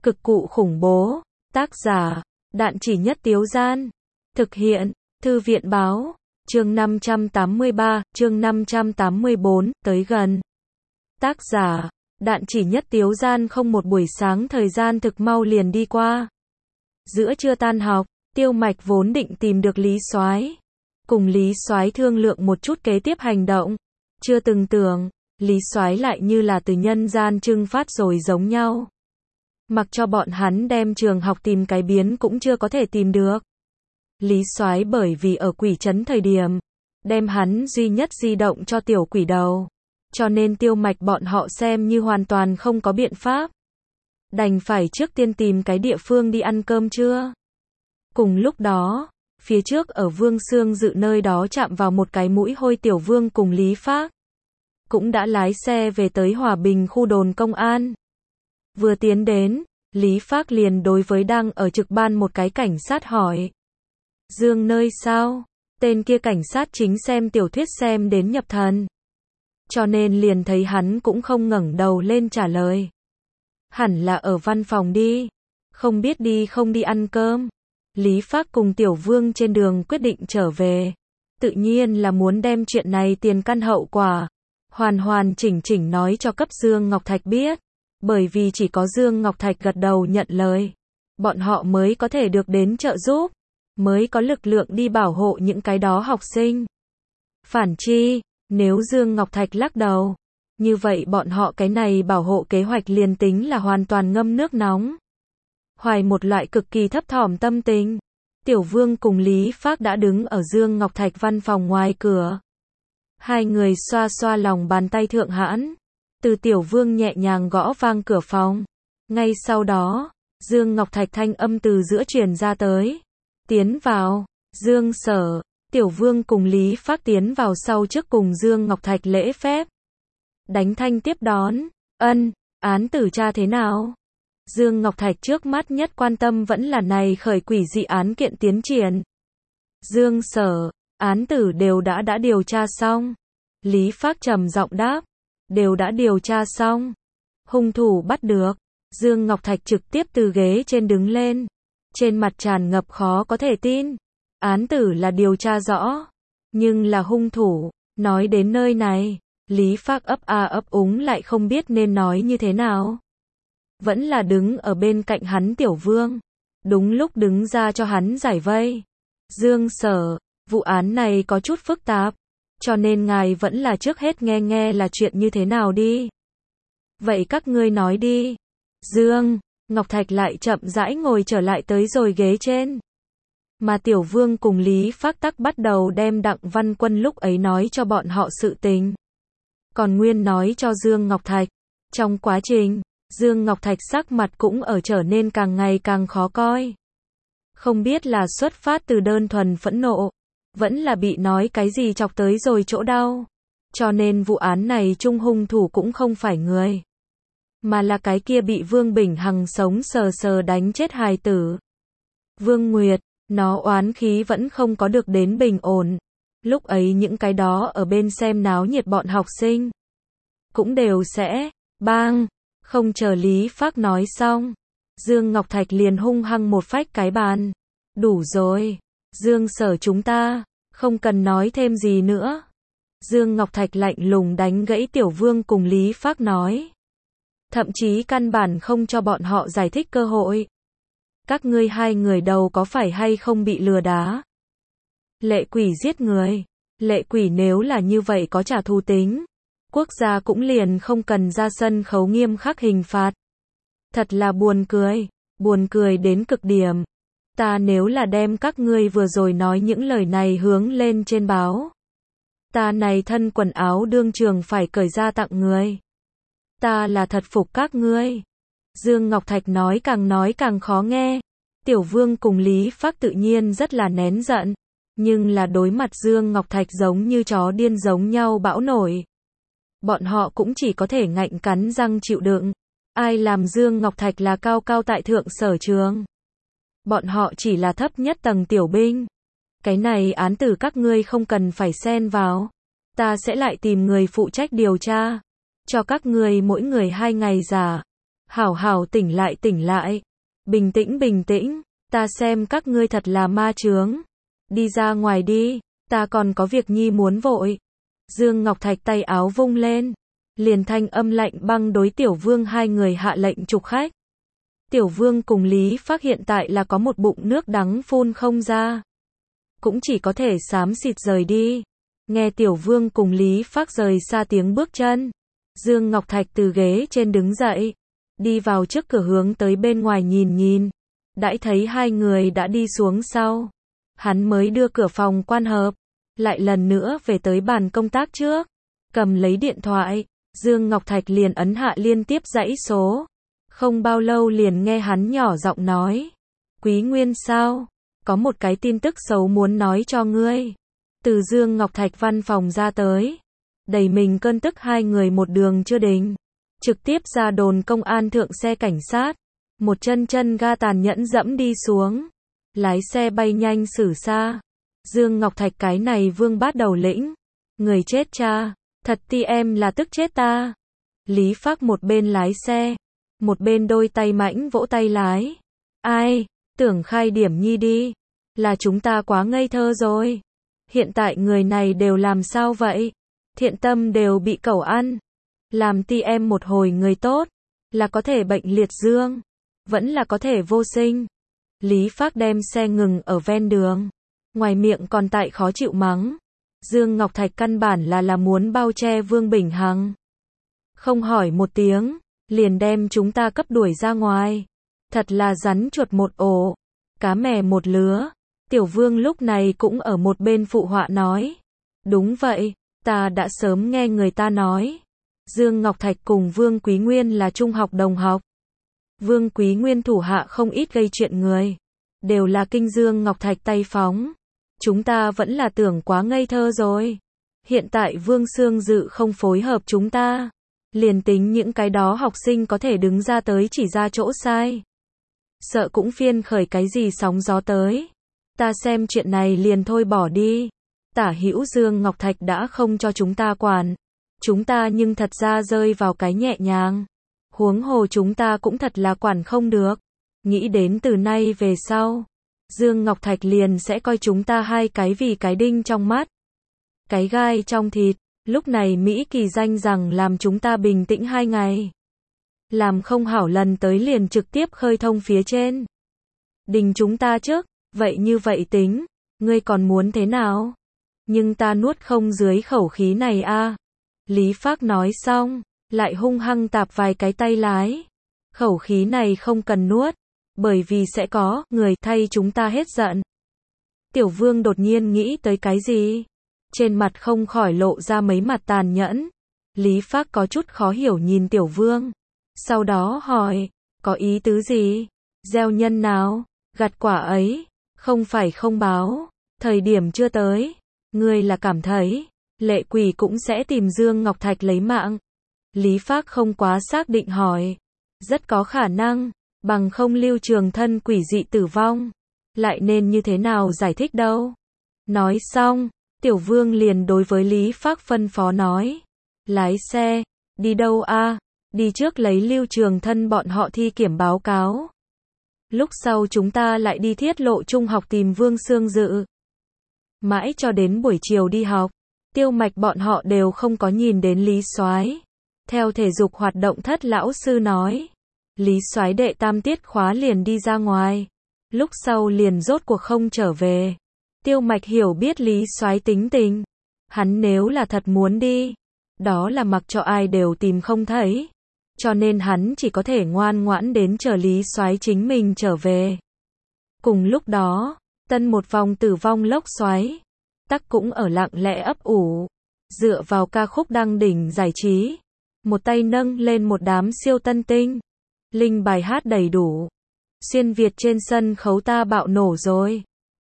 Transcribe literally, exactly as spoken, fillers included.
Cực cụ khủng bố. Tác giả, Đạn Chỉ Nhất Tiếu Gian. Thực hiện, Thư viện báo. Chương năm trăm tám mươi ba, chương năm trăm tám mươi bốn, tới gần. Tác giả, Đạn Chỉ Nhất Tiếu Gian. Không một buổi sáng thời gian thực mau liền đi qua. Giữa trưa tan học, Tiêu Mạch vốn định tìm được Lý Soái, cùng Lý Soái thương lượng một chút kế tiếp hành động. Chưa từng tưởng, Lý Soái lại như là từ nhân gian trưng phát rồi giống nhau. Mặc cho bọn hắn đem trường học tìm cái biến cũng chưa có thể tìm được. Lý Soái bởi vì ở quỷ trấn thời điểm, đem hắn duy nhất di động cho tiểu quỷ đầu. Cho nên Tiêu Mạch bọn họ xem như hoàn toàn không có biện pháp. Đành phải trước tiên tìm cái địa phương đi ăn cơm trưa. Cùng lúc đó, phía trước ở Vương Xương Dự nơi đó chạm vào một cái mũi hôi Tiểu Vương cùng Lý Phác. Cũng đã lái xe về tới Hòa Bình khu đồn công an. Vừa tiến đến, Lý Phác liền đối với đang ở trực ban một cái cảnh sát hỏi. Dương nơi sao? Tên kia cảnh sát chính xem tiểu thuyết xem đến nhập thần. Cho nên liền thấy hắn cũng không ngẩng đầu lên trả lời. Hẳn là ở văn phòng đi. Không biết đi không đi ăn cơm. Lý Phác cùng Tiểu Vương trên đường quyết định trở về. Tự nhiên là muốn đem chuyện này tiền căn hậu quả. Hoàn hoàn chỉnh chỉnh nói cho cấp Dương Ngọc Thạch biết. Bởi vì chỉ có Dương Ngọc Thạch gật đầu nhận lời. Bọn họ mới có thể được đến trợ giúp. Mới có lực lượng đi bảo hộ những cái đó học sinh. Phản chi, nếu Dương Ngọc Thạch lắc đầu. Như vậy bọn họ cái này bảo hộ kế hoạch liền tính là hoàn toàn ngâm nước nóng. Hoài một loại cực kỳ thấp thỏm tâm tình. Tiểu Vương cùng Lý Phác đã đứng ở Dương Ngọc Thạch văn phòng ngoài cửa. Hai người xoa xoa lòng bàn tay thượng hãn. Từ Tiểu Vương nhẹ nhàng gõ vang cửa phòng. Ngay sau đó, Dương Ngọc Thạch thanh âm từ giữa truyền ra tới. Tiến vào, Dương Sở. Tiểu Vương cùng Lý Phác tiến vào sau trước cùng Dương Ngọc Thạch lễ phép. Đánh thanh tiếp đón. Ân, án tử tra thế nào? Dương Ngọc Thạch trước mắt nhất quan tâm vẫn là này khởi quỷ dị án kiện tiến triển. Dương Sở, án tử đều đã đã điều tra xong. Lý Phác trầm giọng đáp. Đều đã điều tra xong. Hung thủ bắt được. Dương Ngọc Thạch trực tiếp từ ghế trên đứng lên. Trên mặt tràn ngập khó có thể tin. Án tử là điều tra rõ. Nhưng là hung thủ. Nói đến nơi này, Lý Phác ấp a ấp úng lại không biết nên nói như thế nào. Vẫn là đứng ở bên cạnh hắn Tiểu Vương. Đúng lúc đứng ra cho hắn giải vây. Dương Sở, vụ án này có chút phức tạp. Cho nên ngài vẫn là trước hết nghe nghe là chuyện như thế nào đi. Vậy các ngươi nói đi. Dương Ngọc Thạch lại chậm rãi ngồi trở lại tới rồi ghế trên. Mà Tiểu Vương cùng Lý Phác tắc bắt đầu đem Đặng Văn Quân lúc ấy nói cho bọn họ sự tình. Còn nguyên nói cho Dương Ngọc Thạch. Trong quá trình, Dương Ngọc Thạch sắc mặt cũng ở trở nên càng ngày càng khó coi. Không biết là xuất phát từ đơn thuần phẫn nộ, vẫn là bị nói cái gì chọc tới rồi chỗ đau. Cho nên vụ án này chung hung thủ cũng không phải người, mà là cái kia bị Vương Bình Hằng sống sờ sờ đánh chết hài tử. Vương Nguyệt, nó oán khí vẫn không có được đến bình ổn. Lúc ấy những cái đó ở bên xem náo nhiệt bọn học sinh cũng đều sẽ bang. Không chờ Lý Phác nói xong, Dương Ngọc Thạch liền hung hăng một phách cái bàn. Đủ rồi, Dương Sở chúng ta, không cần nói thêm gì nữa. Dương Ngọc Thạch lạnh lùng đánh gãy Tiểu Vương cùng Lý Phác nói. Thậm chí căn bản không cho bọn họ giải thích cơ hội. Các ngươi hai người đầu có phải hay không bị lừa đá? Lệ quỷ giết người. Lệ quỷ nếu là như vậy có trả thù tính. Quốc gia cũng liền không cần ra sân khấu nghiêm khắc hình phạt. Thật là buồn cười. Buồn cười đến cực điểm. Ta nếu là đem các ngươi vừa rồi nói những lời này hướng lên trên báo. Ta này thân quần áo đương trường phải cởi ra tặng người. Ta là thật phục các ngươi. Dương Ngọc Thạch nói càng nói càng khó nghe. Tiểu Vương cùng Lý Phác tự nhiên rất là nén giận. Nhưng là đối mặt Dương Ngọc Thạch giống như chó điên giống nhau bão nổi. Bọn họ cũng chỉ có thể ngạnh cắn răng chịu đựng. Ai làm Dương Ngọc Thạch là cao cao tại thượng sở trường. Bọn họ chỉ là thấp nhất tầng tiểu binh. Cái này án tử các ngươi không cần phải xen vào. Ta sẽ lại tìm người phụ trách điều tra. Cho các ngươi mỗi người hai ngày giả. Hảo hảo tỉnh lại tỉnh lại. Bình tĩnh bình tĩnh, ta xem các ngươi thật là ma chướng. Đi ra ngoài đi, ta còn có việc nhi muốn vội. Dương Ngọc Thạch tay áo vung lên, liền thanh âm lạnh băng đối Tiểu Vương hai người hạ lệnh trục khách. Tiểu Vương cùng Lý Phác hiện tại là có một bụng nước đắng phun không ra, cũng chỉ có thể xám xịt rời đi. Nghe Tiểu Vương cùng Lý Phác rời xa tiếng bước chân, Dương Ngọc Thạch từ ghế trên đứng dậy, đi vào trước cửa hướng tới bên ngoài nhìn nhìn. Đãi thấy hai người đã đi xuống sau, hắn mới đưa cửa phòng quan hợp, lại lần nữa về tới bàn công tác trước, cầm lấy điện thoại, Dương Ngọc Thạch liền ấn hạ liên tiếp dãy số. Không bao lâu liền nghe hắn nhỏ giọng nói, Quý Nguyên sao? Có một cái tin tức xấu muốn nói cho ngươi. Từ Dương Ngọc Thạch văn phòng ra tới, đầy mình cơn tức hai người một đường chưa định, trực tiếp ra đồn công an thượng xe cảnh sát, một chân chân ga tàn nhẫn dẫm đi xuống, lái xe bay nhanh xử xa. Dương Ngọc Thạch cái này vương bát đầu lĩnh, người chết cha, thật ti em là tức chết ta. Lý Phác một bên lái xe, một bên đôi tay mãnh vỗ tay lái. Ai, tưởng khai điểm nhi đi, là chúng ta quá ngây thơ rồi. Hiện tại người này đều làm sao vậy? Thiện tâm đều bị cẩu ăn. Làm ti em một hồi người tốt, là có thể bệnh liệt dương, vẫn là có thể vô sinh. Lý Phác đem xe ngừng ở ven đường, ngoài miệng còn tại khó chịu mắng. Dương Ngọc Thạch căn bản là là muốn bao che Vương Bình Hằng. Không hỏi một tiếng, liền đem chúng ta cấp đuổi ra ngoài. Thật là rắn chuột một ổ, cá mè một lứa. Tiểu Vương lúc này cũng ở một bên phụ họa nói. Đúng vậy, ta đã sớm nghe người ta nói. Dương Ngọc Thạch cùng Vương Quý Nguyên là trung học đồng học. Vương Quý Nguyên thủ hạ không ít gây chuyện người, đều là kinh Dương Ngọc Thạch tay phóng. Chúng ta vẫn là tưởng quá ngây thơ rồi. Hiện tại Vương Sương Dự không phối hợp chúng ta, liền tính những cái đó học sinh có thể đứng ra tới chỉ ra chỗ sai, sợ cũng phiên khởi cái gì sóng gió tới. Ta xem chuyện này liền thôi bỏ đi. Tả hữu Dương Ngọc Thạch đã không cho chúng ta quản, chúng ta nhưng thật ra rơi vào cái nhẹ nhàng. Huống hồ chúng ta cũng thật là quản không được. Nghĩ đến từ nay về sau, Dương Ngọc Thạch liền sẽ coi chúng ta hai cái vì cái đinh trong mắt, cái gai trong thịt. Lúc này Mỹ Kỳ danh rằng làm chúng ta bình tĩnh hai ngày, làm không hảo lần tới liền trực tiếp khơi thông phía trên, đình chúng ta trước. Vậy như vậy tính, ngươi còn muốn thế nào? Nhưng ta nuốt không dưới khẩu khí này a. Lý Phác nói xong, lại hung hăng tạp vài cái tay lái. Khẩu khí này không cần nuốt, bởi vì sẽ có người thay chúng ta hết giận. Tiểu Vương đột nhiên nghĩ tới cái gì, trên mặt không khỏi lộ ra mấy mặt tàn nhẫn. Lý Phác có chút khó hiểu nhìn Tiểu Vương, sau đó hỏi, có ý tứ gì? Gieo nhân nào, gặt quả ấy, không phải không báo, thời điểm chưa tới. Ngươi là cảm thấy lệ quỷ cũng sẽ tìm Dương Ngọc Thạch lấy mạng? Lý Phác không quá xác định hỏi. Rất có khả năng, bằng không Lưu Trường Thân quỷ dị tử vong, lại nên như thế nào giải thích đâu. Nói xong, Tiểu Vương liền đối với Lý Phác phân phó nói, lái xe, đi đâu a? Đi trước lấy Lưu Trường Thân bọn họ thi kiểm báo cáo. Lúc sau chúng ta lại đi thiết lộ trung học tìm Vương Sương Dự. Mãi cho đến buổi chiều đi học, Tiêu Mạch bọn họ đều không có nhìn đến Lý Soái. Theo thể dục hoạt động thất lão sư nói, Lý Soái đệ tam tiết khóa liền đi ra ngoài, lúc sau liền rốt cuộc không trở về. Tiêu Mạch hiểu biết Lý Soái tính tình, hắn nếu là thật muốn đi, đó là mặc cho ai đều tìm không thấy, cho nên hắn chỉ có thể ngoan ngoãn đến chờ Lý Soái chính mình trở về. Cùng lúc đó, tân một vòng tử vong lốc xoáy, tắc cũng ở lặng lẽ ấp ủ, dựa vào ca khúc đăng đỉnh giải trí, một tay nâng lên một đám siêu tân tinh, linh bài hát đầy đủ. Xuyên Việt trên sân khấu ta bạo nổ rồi.